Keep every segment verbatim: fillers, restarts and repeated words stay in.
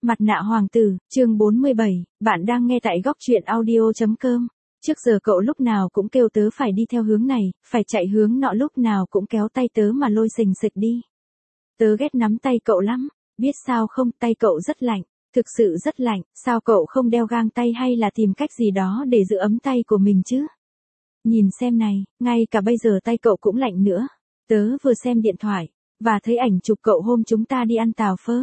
Mặt nạ hoàng tử, chương bốn mươi bảy, bạn đang nghe tại góc truyện audio.com. Trước giờ cậu lúc nào cũng kêu tớ phải đi theo hướng này, phải chạy hướng nọ, lúc nào cũng kéo tay tớ mà lôi xình xịch đi. Tớ ghét nắm tay cậu lắm, biết sao không, tay cậu rất lạnh, thực sự rất lạnh, sao cậu không đeo găng tay hay là tìm cách gì đó để giữ ấm tay của mình chứ? Nhìn xem này, ngay cả bây giờ tay cậu cũng lạnh nữa. Tớ vừa xem điện thoại, và thấy ảnh chụp cậu hôm chúng ta đi ăn tàu phớ.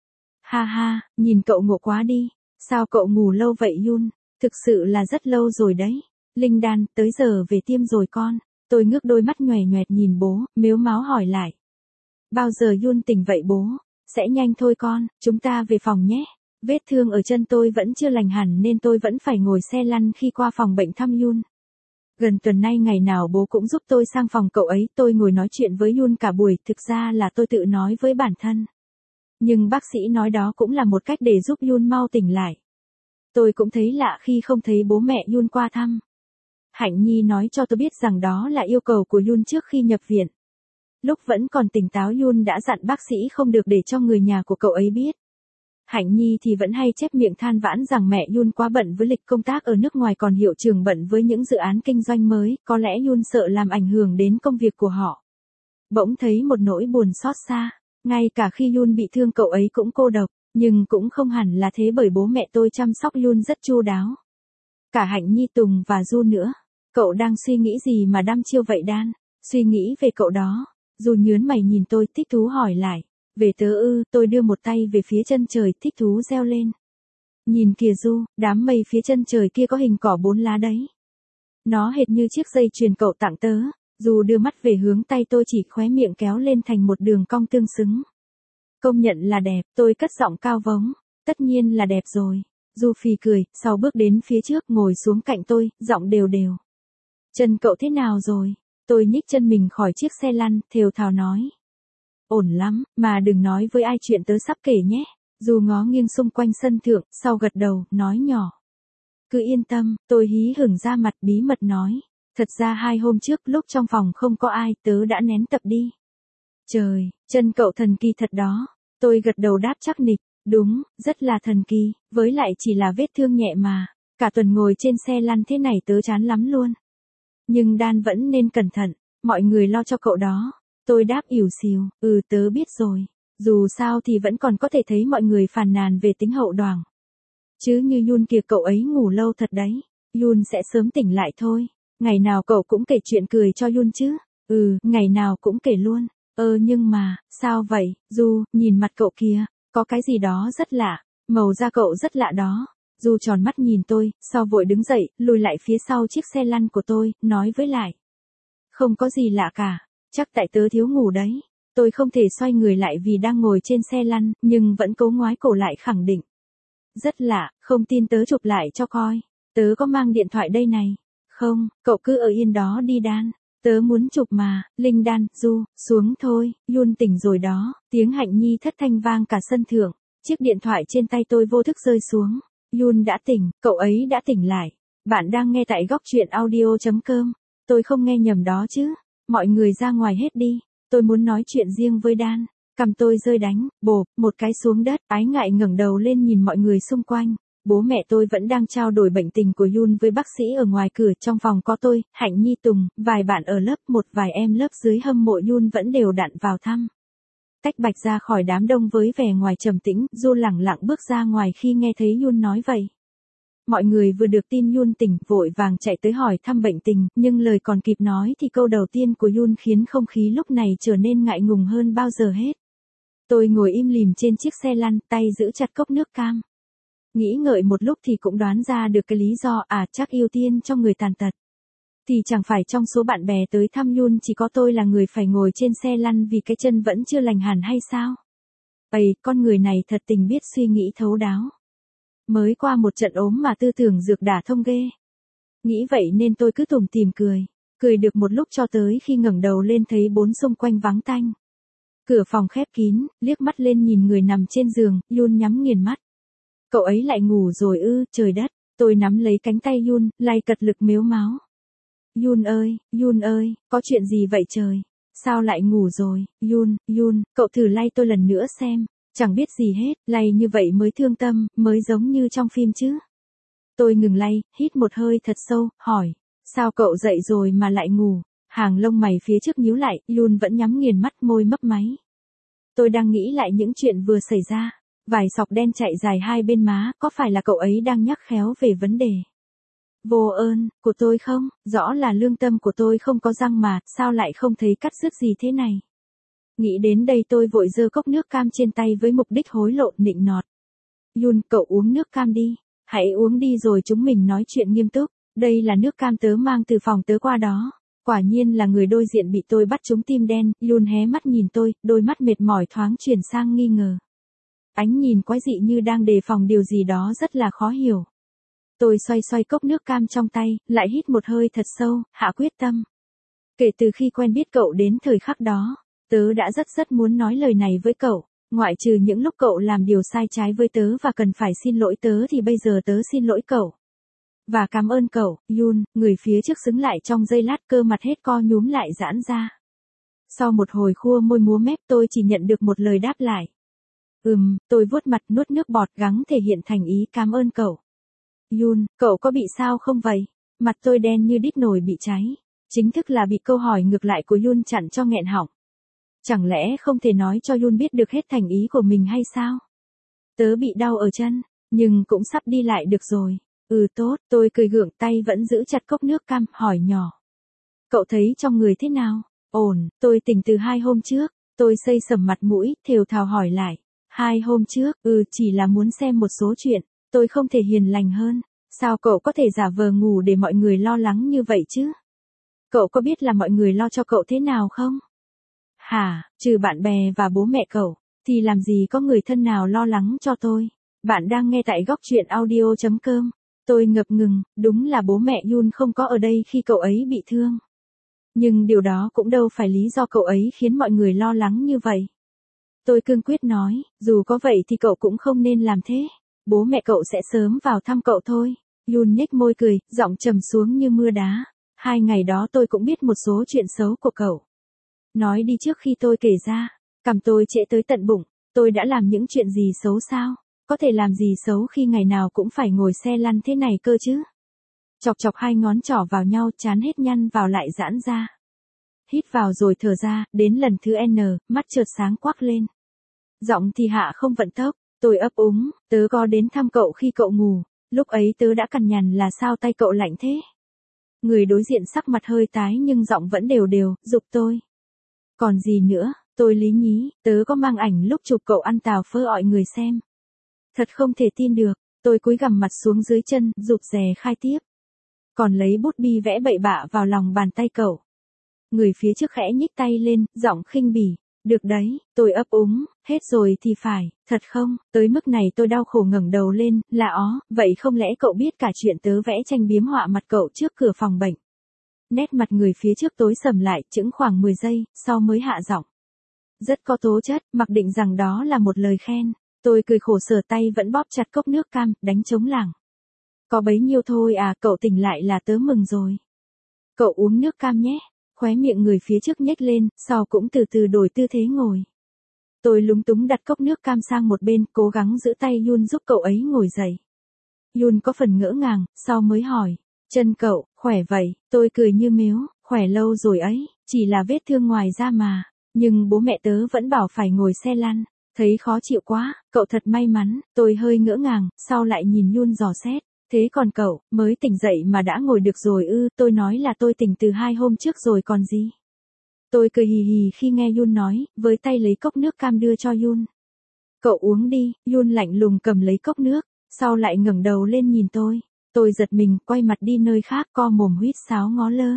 Ha ha, nhìn cậu ngộ quá đi, sao cậu ngủ lâu vậy Yun, thực sự là rất lâu rồi đấy. Linh Đan, tới giờ về tiêm rồi con. Tôi ngước đôi mắt nhòe nhoẹt nhìn bố, mếu máo hỏi lại. Bao giờ Yun tỉnh vậy bố? Sẽ nhanh thôi con, chúng ta về phòng nhé. Vết thương ở chân tôi vẫn chưa lành hẳn nên tôi vẫn phải ngồi xe lăn khi qua phòng bệnh thăm Yun. Gần tuần nay ngày nào bố cũng giúp tôi sang phòng cậu ấy, tôi ngồi nói chuyện với Yun cả buổi, thực ra là tôi tự nói với bản thân. Nhưng bác sĩ nói đó cũng là một cách để giúp Yun mau tỉnh lại. Tôi cũng thấy lạ khi không thấy bố mẹ Yun qua thăm. Hạnh Nhi nói cho tôi biết rằng đó là yêu cầu của Yun trước khi nhập viện. Lúc vẫn còn tỉnh táo Yun đã dặn bác sĩ không được để cho người nhà của cậu ấy biết. Hạnh Nhi thì vẫn hay chép miệng than vãn rằng mẹ Yun quá bận với lịch công tác ở nước ngoài, còn hiệu trưởng bận với những dự án kinh doanh mới, có lẽ Yun sợ làm ảnh hưởng đến công việc của họ. Bỗng thấy một nỗi buồn xót xa, ngay cả khi Yun bị thương cậu ấy cũng cô độc, nhưng cũng không hẳn là thế bởi bố mẹ tôi chăm sóc Yun rất chu đáo. Cả Hạnh Nhi, Tùng và Du nữa. Cậu đang suy nghĩ gì mà đăm chiêu vậy Đan? Suy nghĩ về cậu đó. Du nhớn mày nhìn tôi, thích thú hỏi lại. Về tớ ư? Tôi đưa một tay về phía chân trời, thích thú reo lên. Nhìn kìa Du, đám mây phía chân trời kia có hình cỏ bốn lá đấy. Nó hệt như chiếc dây chuyền cậu tặng tớ. Du đưa mắt về hướng tay tôi, chỉ khóe miệng kéo lên thành một đường cong tương xứng. Công nhận là đẹp, tôi cất giọng cao vống. Tất nhiên là đẹp rồi. Du phì cười, sau bước đến phía trước ngồi xuống cạnh tôi, giọng đều đều. Chân cậu thế nào rồi? Tôi nhích chân mình khỏi chiếc xe lăn, thều thào nói. Ổn lắm, mà đừng nói với ai chuyện tớ sắp kể nhé. Du ngó nghiêng xung quanh sân thượng, sau gật đầu, nói nhỏ. Cứ yên tâm, tôi hí hửng ra mặt, bí mật nói. Thật ra hai hôm trước lúc trong phòng không có ai, tớ đã nén tập đi. Trời, chân cậu thần kỳ thật đó. Tôi gật đầu đáp chắc nịch. Đúng, rất là thần kỳ, với lại chỉ là vết thương nhẹ mà. Cả tuần ngồi trên xe lăn thế này tớ chán lắm luôn. Nhưng Đan vẫn nên cẩn thận, mọi người lo cho cậu đó. Tôi đáp ỉu xìu, ừ tớ biết rồi. Dù sao thì vẫn còn có thể thấy mọi người phàn nàn về tính hậu đoảng. Chứ như Yun kìa, cậu ấy ngủ lâu thật đấy. Yun sẽ sớm tỉnh lại thôi. Ngày nào cậu cũng kể chuyện cười cho Yun chứ? Ừ, ngày nào cũng kể luôn. Ơ nhưng mà, sao vậy, Du, nhìn mặt cậu kìa, có cái gì đó rất lạ, màu da cậu rất lạ đó. Du tròn mắt nhìn tôi, sau vội đứng dậy, lùi lại phía sau chiếc xe lăn của tôi, nói với lại. Không có gì lạ cả, chắc tại tớ thiếu ngủ đấy. Tôi không thể xoay người lại vì đang ngồi trên xe lăn, nhưng vẫn cố ngoái cổ lại khẳng định. Rất lạ, không tin tớ chụp lại cho coi. Tớ có mang điện thoại đây này. Không, cậu cứ ở yên đó đi Đan. Tớ muốn chụp mà. Linh Đan, Du, xuống thôi, Yun tỉnh rồi đó. Tiếng Hạnh Nhi thất thanh vang cả sân thượng. Chiếc điện thoại trên tay tôi vô thức rơi xuống. Yun đã tỉnh, cậu ấy đã tỉnh lại. Bạn đang nghe tại góc truyện audio.com. Tôi không nghe nhầm đó chứ. Mọi người ra ngoài hết đi. Tôi muốn nói chuyện riêng với Đan. Cầm tôi rơi đánh, bộp, một cái xuống đất. Ái ngại ngẩng đầu lên nhìn mọi người xung quanh. Bố mẹ tôi vẫn đang trao đổi bệnh tình của Yun với bác sĩ ở ngoài cửa. Trong phòng có tôi, Hạnh Nhi, Tùng, vài bạn ở lớp, một vài em lớp dưới hâm mộ Yun vẫn đều đặn vào thăm. Tách bạch ra khỏi đám đông với vẻ ngoài trầm tĩnh, Du lẳng lặng bước ra ngoài khi nghe thấy Yun nói vậy. Mọi người vừa được tin Yun tỉnh, vội vàng chạy tới hỏi thăm bệnh tình, nhưng lời còn kịp nói thì câu đầu tiên của Yun khiến không khí lúc này trở nên ngại ngùng hơn bao giờ hết. Tôi ngồi im lìm trên chiếc xe lăn, tay giữ chặt cốc nước cam. Nghĩ ngợi một lúc thì cũng đoán ra được cái lý do, à chắc ưu tiên cho người tàn tật. Thì chẳng phải trong số bạn bè tới thăm Yun chỉ có tôi là người phải ngồi trên xe lăn vì cái chân vẫn chưa lành hẳn hay sao? Ây, con người này thật tình biết suy nghĩ thấu đáo. Mới qua một trận ốm mà tư tưởng dược đả thông ghê. Nghĩ vậy nên tôi cứ tủm tỉm cười. Cười được một lúc cho tới khi ngẩng đầu lên thấy bốn xung quanh vắng tanh. Cửa phòng khép kín, liếc mắt lên nhìn người nằm trên giường, Yun nhắm nghiền mắt. Cậu ấy lại ngủ rồi ư, trời đất. Tôi nắm lấy cánh tay Yun, lay cật lực mếu máo. Yun ơi, Yun ơi, có chuyện gì vậy trời? Sao lại ngủ rồi? Yun, Yun, cậu thử lay tôi lần nữa xem. Chẳng biết gì hết, lay như vậy mới thương tâm, mới giống như trong phim chứ. Tôi ngừng lay, hít một hơi thật sâu, hỏi. Sao cậu dậy rồi mà lại ngủ? Hàng lông mày phía trước nhíu lại, Yun vẫn nhắm nghiền mắt, môi mấp máy. Tôi đang nghĩ lại những chuyện vừa xảy ra. Vài sọc đen chạy dài hai bên má, có phải là cậu ấy đang nhắc khéo về vấn đề vô ơn của tôi không? Rõ là lương tâm của tôi không có răng mà, sao lại không thấy cắt rứt gì thế này? Nghĩ đến đây tôi vội giơ cốc nước cam trên tay với mục đích hối lộ nịnh nọt. Yun, cậu uống nước cam đi. Hãy uống đi rồi chúng mình nói chuyện nghiêm túc. Đây là nước cam tớ mang từ phòng tớ qua đó. Quả nhiên là người đối diện bị tôi bắt trúng tim đen. Yun hé mắt nhìn tôi, đôi mắt mệt mỏi thoáng chuyển sang nghi ngờ. Ánh nhìn quái dị như đang đề phòng điều gì đó rất là khó hiểu. Tôi xoay xoay cốc nước cam trong tay, lại hít một hơi thật sâu, hạ quyết tâm. Kể từ khi quen biết cậu đến thời khắc đó, tớ đã rất rất muốn nói lời này với cậu. Ngoại trừ những lúc cậu làm điều sai trái với tớ và cần phải xin lỗi tớ thì bây giờ tớ xin lỗi cậu. Và cảm ơn cậu, Yun. Người phía trước xứng lại trong giây lát, cơ mặt hết co nhúm lại giãn ra. Sau một hồi khua môi múa mép tôi chỉ nhận được một lời đáp lại. Ừm, tôi vuốt mặt nuốt nước bọt gắng thể hiện thành ý cảm ơn cậu. Yun, cậu có bị sao không vậy? Mặt tôi đen như đít nồi bị cháy. Chính thức là bị câu hỏi ngược lại của Yun chặn cho nghẹn họng. Chẳng lẽ không thể nói cho Yun biết được hết thành ý của mình hay sao? Tớ bị đau ở chân, nhưng cũng sắp đi lại được rồi. Ừ tốt, tôi cười gượng tay vẫn giữ chặt cốc nước cam, hỏi nhỏ. Cậu thấy trong người thế nào? Ổn, tôi tỉnh từ hai hôm trước. Tôi xây sầm mặt mũi, thều thào hỏi lại. Hai hôm trước, ừ chỉ là muốn xem một số chuyện. Tôi không thể hiền lành hơn. Sao cậu có thể giả vờ ngủ để mọi người lo lắng như vậy chứ? Cậu có biết là mọi người lo cho cậu thế nào không? Hả, trừ bạn bè và bố mẹ cậu, thì làm gì có người thân nào lo lắng cho tôi? Bạn đang nghe tại góc truyện audio chấm com. Tôi ngập ngừng, đúng là bố mẹ Yun không có ở đây khi cậu ấy bị thương. Nhưng điều đó cũng đâu phải lý do cậu ấy khiến mọi người lo lắng như vậy. Tôi cương quyết nói, dù có vậy thì cậu cũng không nên làm thế. Bố mẹ cậu sẽ sớm vào thăm cậu thôi. Yun nhếch môi cười, giọng trầm xuống như mưa đá. Hai ngày đó tôi cũng biết một số chuyện xấu của cậu. Nói đi trước khi tôi kể ra. Cầm tôi trễ tới tận bụng. Tôi đã làm những chuyện gì xấu sao? Có thể làm gì xấu khi ngày nào cũng phải ngồi xe lăn thế này cơ chứ? Chọc chọc hai ngón trỏ vào nhau, chán hết nhăn vào lại giãn ra. Hít vào rồi thở ra, đến lần thứ N, mắt chợt sáng quắc lên. Giọng thì hạ không vận tốc. Tôi ấp úng, tớ có đến thăm cậu khi cậu ngủ. Lúc ấy tớ đã cằn nhằn là sao tay cậu lạnh thế? Người đối diện sắc mặt hơi tái nhưng giọng vẫn đều đều, giục tôi. Còn gì nữa, tôi lý nhí, tớ có mang ảnh lúc chụp cậu ăn tàu phơ ọi người xem. Thật không thể tin được, tôi cúi gằm mặt xuống dưới chân, rụt rè khai tiếp. Còn lấy bút bi vẽ bậy bạ vào lòng bàn tay cậu. Người phía trước khẽ nhích tay lên, giọng khinh bỉ. Được đấy, tôi ấp úng, hết rồi thì phải, thật không? Tới mức này tôi đau khổ ngẩng đầu lên, là ó, vậy không lẽ cậu biết cả chuyện tớ vẽ tranh biếm họa mặt cậu trước cửa phòng bệnh? Nét mặt người phía trước tối sầm lại, chững khoảng mười giây, sau mới hạ giọng. Rất có tố chất, mặc định rằng đó là một lời khen. Tôi cười khổ sở tay vẫn bóp chặt cốc nước cam, đánh trống lảng. Có bấy nhiêu thôi à, cậu tỉnh lại là tớ mừng rồi. Cậu uống nước cam nhé. Khóe miệng người phía trước nhếch lên, sau cũng từ từ đổi tư thế ngồi. Tôi lúng túng đặt cốc nước cam sang một bên, cố gắng giữ tay Yun giúp cậu ấy ngồi dậy. Yun có phần ngỡ ngàng, sau mới hỏi. Chân cậu, khỏe vậy? Tôi cười như mếu, khỏe lâu rồi ấy, chỉ là vết thương ngoài da mà. Nhưng bố mẹ tớ vẫn bảo phải ngồi xe lăn. Thấy khó chịu quá, cậu thật may mắn. Tôi hơi ngỡ ngàng, sau lại nhìn Yun dò xét. Thế còn cậu, mới tỉnh dậy mà đã ngồi được rồi ư? Tôi nói là tôi tỉnh từ hai hôm trước rồi còn gì. Tôi cười hì hì khi nghe Yun nói, với tay lấy cốc nước cam đưa cho Yun. Cậu uống đi. Yun lạnh lùng cầm lấy cốc nước, sau lại ngẩng đầu lên nhìn tôi. Tôi giật mình, quay mặt đi nơi khác, co mồm huýt sáo ngó lơ.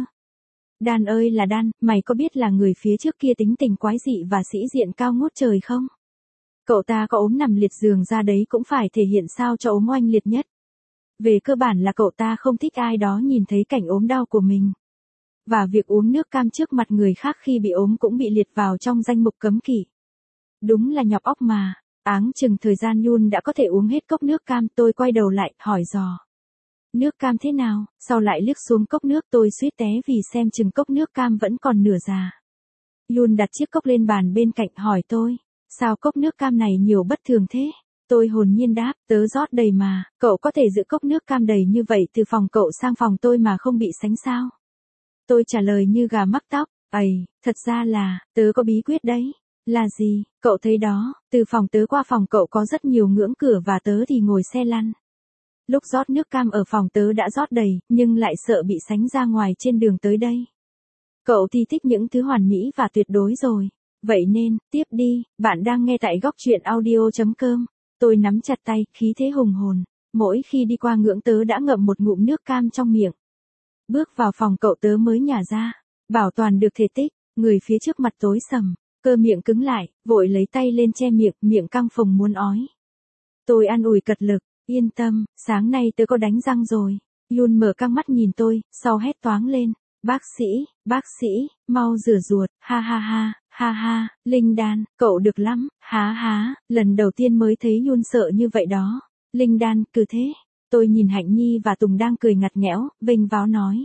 Đan ơi là Đan, mày có biết là người phía trước kia tính tình quái dị và sĩ diện cao ngút trời không? Cậu ta có ốm nằm liệt giường ra đấy cũng phải thể hiện sao cho ốm oanh liệt nhất. Về cơ bản là cậu ta không thích ai đó nhìn thấy cảnh ốm đau của mình. Và việc uống nước cam trước mặt người khác khi bị ốm cũng bị liệt vào trong danh mục cấm kỵ. Đúng là nhọc óc mà. Áng chừng thời gian Yun đã có thể uống hết cốc nước cam, tôi quay đầu lại, hỏi dò. Nước cam thế nào? Sau lại liếc xuống cốc nước, tôi suýt té vì xem chừng cốc nước cam vẫn còn nửa già. Yun đặt chiếc cốc lên bàn bên cạnh hỏi tôi. Sao cốc nước cam này nhiều bất thường thế? Tôi hồn nhiên đáp, tớ rót đầy mà, cậu có thể giữ cốc nước cam đầy như vậy từ phòng cậu sang phòng tôi mà không bị sánh sao? Tôi trả lời như gà mắc tóc, ầy, thật ra là, tớ có bí quyết đấy. Là gì, cậu thấy đó, từ phòng tớ qua phòng cậu có rất nhiều ngưỡng cửa và tớ thì ngồi xe lăn. Lúc rót nước cam ở phòng tớ đã rót đầy, nhưng lại sợ bị sánh ra ngoài trên đường tới đây. Cậu thì thích những thứ hoàn mỹ và tuyệt đối rồi. Vậy nên, tiếp đi, bạn đang nghe tại góc truyện audio chấm com. Tôi nắm chặt tay, khí thế hùng hồn. Mỗi khi đi qua ngưỡng tớ đã ngậm một ngụm nước cam trong miệng. Bước vào phòng cậu tớ mới nhả ra. Bảo toàn được thể tích, người phía trước mặt tối sầm. Cơ miệng cứng lại, vội lấy tay lên che miệng, miệng căng phồng muốn ói. Tôi an ủi cật lực, yên tâm, sáng nay tớ có đánh răng rồi. Yun mở căng mắt nhìn tôi, sau hét toáng lên. Bác sĩ, bác sĩ, mau rửa ruột, ha ha ha, ha ha, Linh Đan, cậu được lắm, há há, lần đầu tiên mới thấy Yun sợ như vậy đó. Linh Đan, cứ thế. Tôi nhìn Hạnh Nhi và Tùng đang cười ngặt nghẽo, vênh váo nói.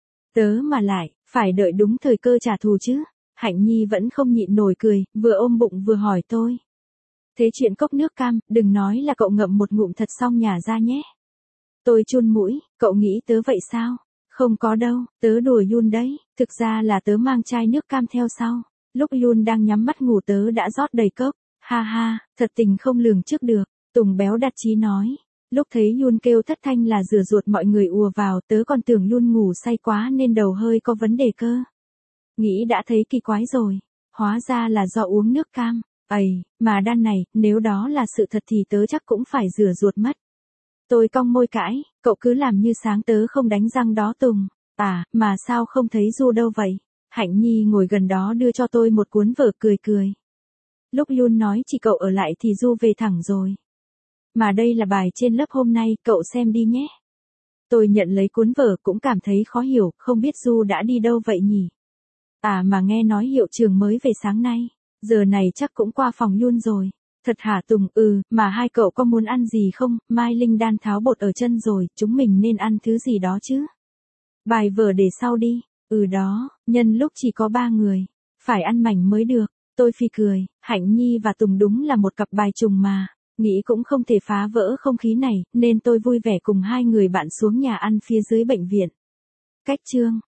Tớ mà lại, phải đợi đúng thời cơ trả thù chứ. Hạnh Nhi vẫn không nhịn nổi cười, vừa ôm bụng vừa hỏi tôi. Thế chuyện cốc nước cam, đừng nói là cậu ngậm một ngụm thật xong nhả ra nhé. Tôi chun mũi, cậu nghĩ tớ vậy sao? Không có đâu, tớ đùa Yun đấy, thực ra là tớ mang chai nước cam theo sau. Lúc Yun đang nhắm mắt ngủ tớ đã rót đầy cốc, ha ha, thật tình không lường trước được. Tùng béo đặt chí nói. Lúc thấy Yun kêu thất thanh là rửa ruột mọi người ùa vào tớ còn tưởng Yun ngủ say quá nên đầu hơi có vấn đề cơ. Nghĩ đã thấy kỳ quái rồi, hóa ra là do uống nước cam. Ây, mà Đan này, nếu đó là sự thật thì tớ chắc cũng phải rửa ruột mất. Tôi cong môi cãi, cậu cứ làm như sáng tớ không đánh răng đó Tùng. À, mà sao không thấy Du đâu vậy? Hạnh Nhi ngồi gần đó đưa cho tôi một cuốn vở cười cười. Lúc Yun nói chỉ cậu ở lại thì Du về thẳng rồi. Mà đây là bài trên lớp hôm nay, cậu xem đi nhé. Tôi nhận lấy cuốn vở cũng cảm thấy khó hiểu, không biết Du đã đi đâu vậy nhỉ? À mà nghe nói hiệu trưởng mới về sáng nay, giờ này chắc cũng qua phòng Yun rồi. Thật hả Tùng? Ừ, mà hai cậu có muốn ăn gì không? Mai Linh Đan tháo bột ở chân rồi, chúng mình nên ăn thứ gì đó chứ. Bài vở để sau đi. Ừ đó, nhân lúc chỉ có ba người, phải ăn mảnh mới được. Tôi phi cười, Hạnh Nhi và Tùng đúng là một cặp bài trùng mà. Nghĩ cũng không thể phá vỡ không khí này, nên tôi vui vẻ cùng hai người bạn xuống nhà ăn phía dưới bệnh viện. Cách chương